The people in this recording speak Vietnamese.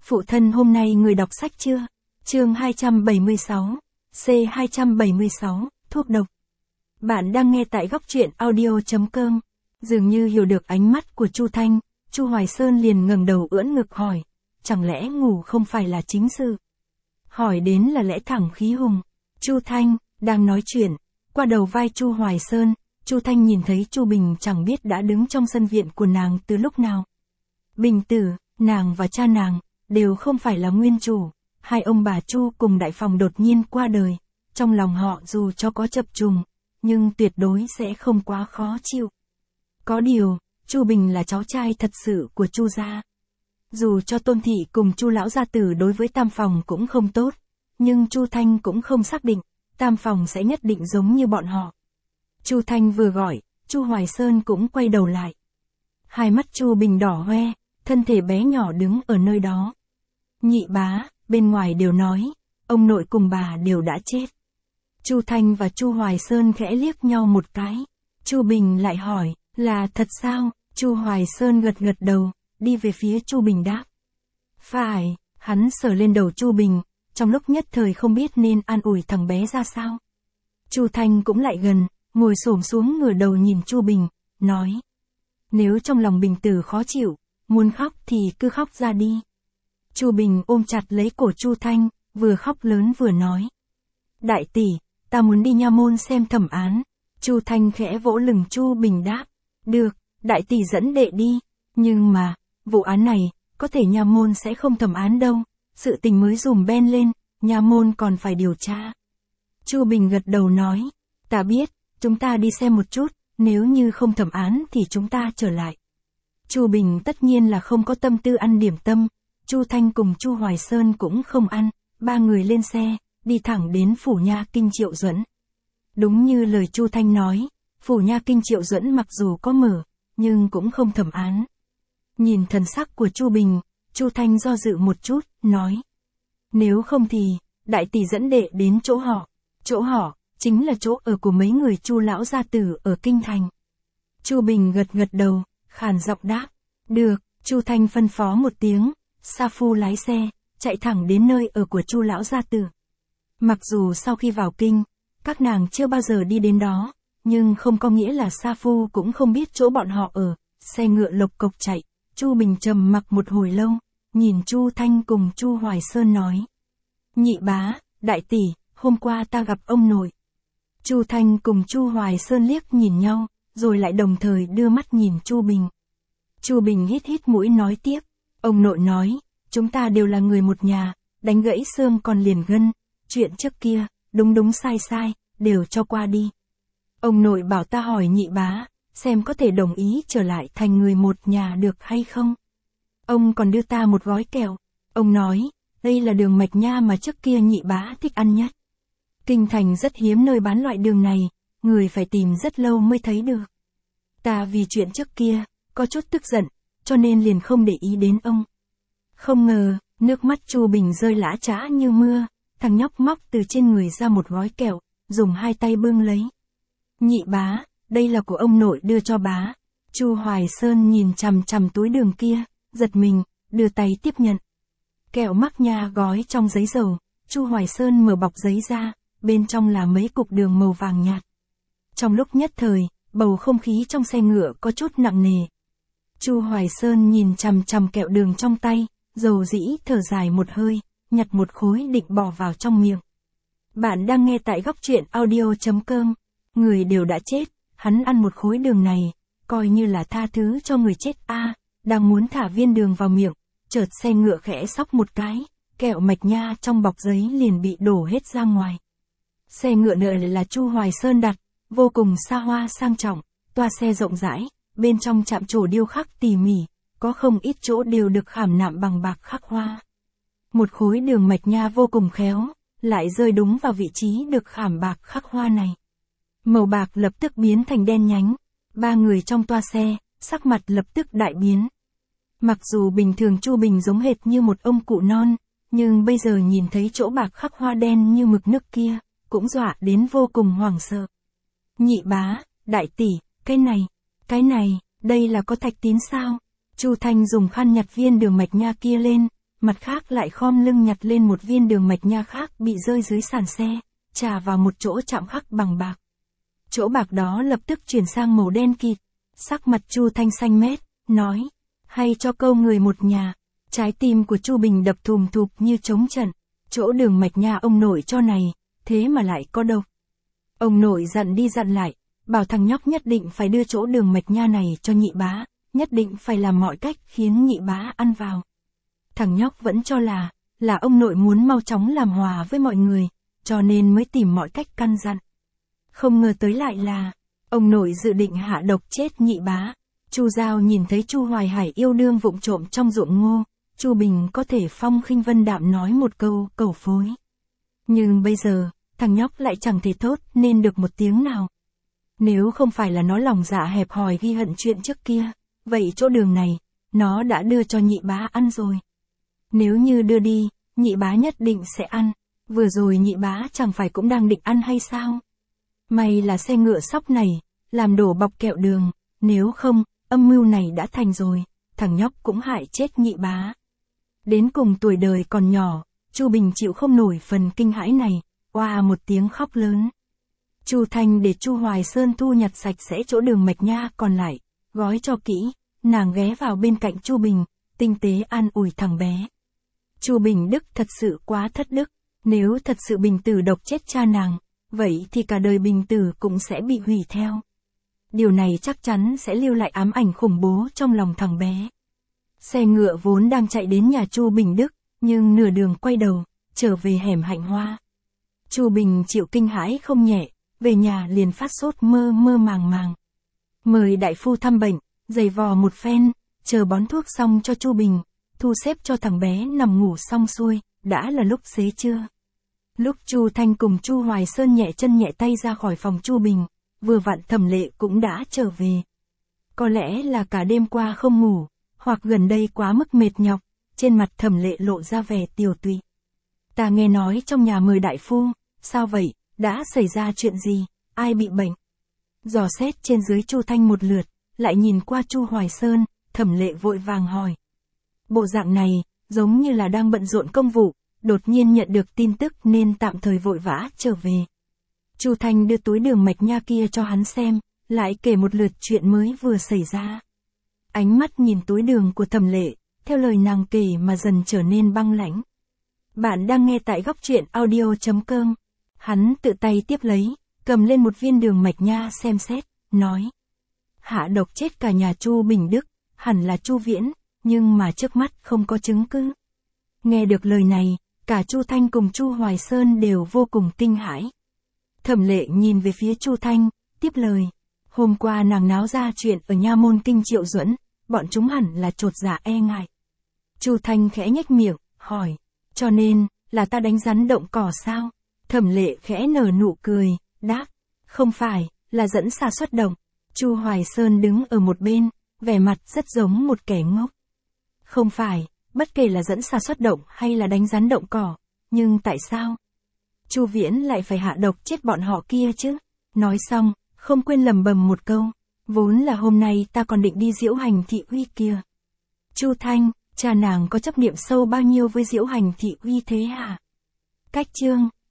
Phụ thân hôm nay người đọc sách chưa? Chương 276, C276, thuốc độc. Bạn đang nghe tại góc truyện audio.com. Dường như hiểu được ánh mắt của Chu Thanh, Chu Hoài Sơn liền ngẩng đầu ưỡn ngực hỏi, chẳng lẽ ngủ không phải là chính sự? Hỏi đến là lẽ thẳng khí hùng. Chu Thanh đang nói chuyện, qua đầu vai Chu Hoài Sơn, Chu Thanh nhìn thấy Chu Bình chẳng biết đã đứng trong sân viện của nàng từ lúc nào. Bình tử, nàng và cha nàng đều không phải là nguyên chủ, hai ông bà Chu cùng đại phòng đột nhiên qua đời, trong lòng họ dù cho có chập trùng, nhưng tuyệt đối sẽ không quá khó chịu. Có điều, Chu Bình là cháu trai thật sự của Chu gia. Dù cho Tôn thị cùng Chu lão gia tử đối với Tam phòng cũng không tốt, nhưng Chu Thanh cũng không xác định Tam phòng sẽ nhất định giống như bọn họ. Chu Thanh vừa gọi, Chu Hoài Sơn cũng quay đầu lại. Hai mắt Chu Bình đỏ hoe, thân thể bé nhỏ đứng ở nơi đó. Nhị bá, bên ngoài đều nói, ông nội cùng bà đều đã chết. Chu Thanh và Chu Hoài Sơn khẽ liếc nhau một cái. Chu Bình lại hỏi, là thật sao? Chu Hoài Sơn gật gật đầu, đi về phía Chu Bình đáp. Phải, hắn sờ lên đầu Chu Bình, trong lúc nhất thời không biết nên an ủi thằng bé ra sao. Chu Thanh cũng lại gần, ngồi xổm xuống ngửa đầu nhìn Chu Bình, nói. Nếu trong lòng Bình tử khó chịu, muốn khóc thì cứ khóc ra đi. Chu Bình ôm chặt lấy cổ Chu Thanh, vừa khóc lớn vừa nói. Đại tỷ, ta muốn đi nha môn xem thẩm án. Chu Thanh khẽ vỗ lưng Chu Bình đáp. Được, đại tỷ dẫn đệ đi. Nhưng mà, vụ án này, có thể nha môn sẽ không thẩm án đâu. Sự tình mới dùm ben lên, nha môn còn phải điều tra. Chu Bình gật đầu nói. Ta biết, chúng ta đi xem một chút, nếu như không thẩm án thì chúng ta trở lại. Chu Bình tất nhiên là không có tâm tư ăn điểm tâm. Chu Thanh cùng Chu Hoài Sơn cũng không ăn, ba người lên xe, đi thẳng đến phủ nha kinh Triệu Duẫn. Đúng như lời Chu Thanh nói, phủ nha kinh Triệu Duẫn mặc dù có mở, nhưng cũng không thẩm án. Nhìn thần sắc của Chu Bình, Chu Thanh do dự một chút, nói. Nếu không thì, đại tỷ dẫn đệ đến chỗ họ. Chỗ họ, chính là chỗ ở của mấy người Chu lão gia tử ở kinh thành. Chu Bình gật gật đầu, khàn giọng đáp. Được, Chu Thanh phân phó một tiếng. Sa Phu lái xe, chạy thẳng đến nơi ở của Chu lão gia tử. Mặc dù sau khi vào kinh, các nàng chưa bao giờ đi đến đó, nhưng không có nghĩa là Sa Phu cũng không biết chỗ bọn họ ở. Xe ngựa lộc cộc chạy, Chu Bình trầm mặc một hồi lâu, nhìn Chu Thanh cùng Chu Hoài Sơn nói. Nhị bá, đại tỷ, hôm qua ta gặp ông nội. Chu Thanh cùng Chu Hoài Sơn liếc nhìn nhau, rồi lại đồng thời đưa mắt nhìn Chu Bình. Chu Bình hít hít mũi nói tiếp. Ông nội nói, chúng ta đều là người một nhà, đánh gãy xương còn liền gân, chuyện trước kia, đúng sai sai, đều cho qua đi. Ông nội bảo ta hỏi nhị bá, xem có thể đồng ý trở lại thành người một nhà được hay không. Ông còn đưa ta một gói kẹo, ông nói, đây là đường mạch nha mà trước kia nhị bá thích ăn nhất. Kinh thành rất hiếm nơi bán loại đường này, người phải tìm rất lâu mới thấy được. Ta vì chuyện trước kia, có chút tức giận, cho nên liền không để ý đến ông. Không ngờ, nước mắt Chu Bình rơi lã chã như mưa, thằng nhóc móc từ trên người ra một gói kẹo, dùng hai tay bưng lấy. Nhị bá, đây là của ông nội đưa cho bá. Chu Hoài Sơn nhìn chằm chằm túi đường kia, giật mình, đưa tay tiếp nhận. Kẹo mắc nha gói trong giấy dầu, Chu Hoài Sơn mở bọc giấy ra, bên trong là mấy cục đường màu vàng nhạt. Trong lúc nhất thời, bầu không khí trong xe ngựa có chút nặng nề. Chu Hoài Sơn nhìn chằm chằm kẹo đường trong tay, dầu dĩ thở dài một hơi, nhặt một khối định bỏ vào trong miệng. Bạn đang nghe tại góc truyện audio.com. Người đều đã chết, hắn ăn một khối đường này, coi như là tha thứ cho người chết a. Đang muốn thả viên đường vào miệng, chợt xe ngựa khẽ xóc một cái, kẹo mạch nha trong bọc giấy liền bị đổ hết ra ngoài. Xe ngựa nợ là Chu Hoài Sơn đặt, vô cùng xa hoa sang trọng, toa xe rộng rãi, bên trong chạm trổ điêu khắc tỉ mỉ, có không ít chỗ đều được khảm nạm bằng bạc khắc hoa. Một khối đường mạch nha vô cùng khéo, lại rơi đúng vào vị trí được khảm bạc khắc hoa này. Màu bạc lập tức biến thành đen nhánh, ba người trong toa xe, sắc mặt lập tức đại biến. Mặc dù bình thường Chu Bình giống hệt như một ông cụ non, nhưng bây giờ nhìn thấy chỗ bạc khắc hoa đen như mực nước kia, cũng dọa đến vô cùng hoảng sợ. Nhị bá, đại tỷ, cái này, đây là có thạch tín sao? Chu Thanh dùng khăn nhặt viên đường mạch nha kia lên, mặt khác lại khom lưng nhặt lên một viên đường mạch nha khác bị rơi dưới sàn xe, chà vào một chỗ chạm khắc bằng bạc. Chỗ bạc đó lập tức chuyển sang màu đen kịt. Sắc mặt Chu Thanh xanh mét, nói, hay cho câu người một nhà. Trái tim của Chu Bình đập thùm thụp như trống trận. Chỗ đường mạch nha ông nội cho này, thế mà lại có độc. Ông nội dặn đi dặn lại, bảo thằng nhóc nhất định phải đưa chỗ đường mạch nha này cho nhị bá, nhất định phải làm mọi cách khiến nhị bá ăn vào. Thằng nhóc vẫn cho là ông nội muốn mau chóng làm hòa với mọi người, cho nên mới tìm mọi cách căn dặn. Không ngờ tới lại là, ông nội dự định hạ độc chết nhị bá. Chu Giao nhìn thấy Chu Hoài Hải yêu đương vụng trộm trong ruộng ngô, Chu Bình có thể phong khinh vân đạm nói một câu cầu phối. Nhưng bây giờ, thằng nhóc lại chẳng thể thốt nên được một tiếng nào. Nếu không phải là nó lòng dạ hẹp hòi ghi hận chuyện trước kia, vậy chỗ đường này, nó đã đưa cho nhị bá ăn rồi. Nếu như đưa đi, nhị bá nhất định sẽ ăn, vừa rồi nhị bá chẳng phải cũng đang định ăn hay sao? May là xe ngựa sóc này, làm đổ bọc kẹo đường, nếu không, âm mưu này đã thành rồi, thằng nhóc cũng hại chết nhị bá. Đến cùng tuổi đời còn nhỏ, Chu Bình chịu không nổi phần kinh hãi này, oa một tiếng khóc lớn. Chu Thanh để Chu Hoài Sơn thu nhặt sạch sẽ chỗ đường mạch nha còn lại, gói cho kỹ, nàng ghé vào bên cạnh Chu Bình, tinh tế an ủi thằng bé. Chu Bình Đức thật sự quá thất đức, nếu thật sự Bình Tử độc chết cha nàng, vậy thì cả đời Bình Tử cũng sẽ bị hủy theo. Điều này chắc chắn sẽ lưu lại ám ảnh khủng bố trong lòng thằng bé. Xe ngựa vốn đang chạy đến nhà Chu Bình Đức, nhưng nửa đường quay đầu, trở về hẻm Hạnh Hoa. Chu Bình chịu kinh hãi không nhẹ, về nhà liền phát sốt mơ mơ màng màng. Mời đại phu thăm bệnh, giày vò một phen, chờ bón thuốc xong cho Chu Bình, thu xếp cho thằng bé nằm ngủ xong xuôi, đã là lúc xế trưa. Lúc Chu Thanh cùng Chu Hoài Sơn nhẹ chân nhẹ tay ra khỏi phòng Chu Bình, vừa vặn Thẩm Lệ cũng đã trở về. Có lẽ là cả đêm qua không ngủ, hoặc gần đây quá mức mệt nhọc, trên mặt Thẩm Lệ lộ ra vẻ tiều tụy. Ta nghe nói trong nhà mời đại phu, sao vậy, đã xảy ra chuyện gì, ai bị bệnh? Dò xét trên dưới Chu Thanh một lượt, lại nhìn qua Chu Hoài Sơn, Thẩm Lệ vội vàng hỏi. Bộ dạng này, giống như là đang bận rộn công vụ, đột nhiên nhận được tin tức nên tạm thời vội vã trở về. Chu Thanh đưa túi đường mạch nha kia cho hắn xem, lại kể một lượt chuyện mới vừa xảy ra. Ánh mắt nhìn túi đường của Thẩm Lệ, theo lời nàng kể mà dần trở nên băng lãnh. Bạn đang nghe tại góc truyện audio.com. Hắn tự tay tiếp lấy, cầm lên một viên đường mạch nha xem xét, nói. Hạ độc chết cả nhà Chu Bình Đức, hẳn là Chu Viễn, nhưng mà trước mắt không có chứng cứ. Nghe được lời này, cả Chu Thanh cùng Chu Hoài Sơn đều vô cùng kinh hãi. Thẩm Lệ nhìn về phía Chu Thanh, tiếp lời. Hôm qua nàng náo ra chuyện ở nha môn kinh Triệu Duẫn, bọn chúng hẳn là chột dạ e ngại. Chu Thanh khẽ nhếch miệng, hỏi. Cho nên, là ta đánh rắn động cỏ sao? Thẩm Lệ khẽ nở nụ cười, đáp. Không phải, là dẫn xà xuất động. Chu Hoài Sơn đứng ở một bên, vẻ mặt rất giống một kẻ ngốc. Không phải, bất kể là dẫn xà xuất động hay là đánh rắn động cỏ, nhưng tại sao? Chu Viễn lại phải hạ độc chết bọn họ kia chứ? Nói xong, không quên lẩm bẩm một câu. Vốn là hôm nay ta còn định đi diễu hành thị uy kia. Chu Thanh, cha nàng có chấp niệm sâu bao nhiêu với diễu hành thị uy thế hả? Cách chương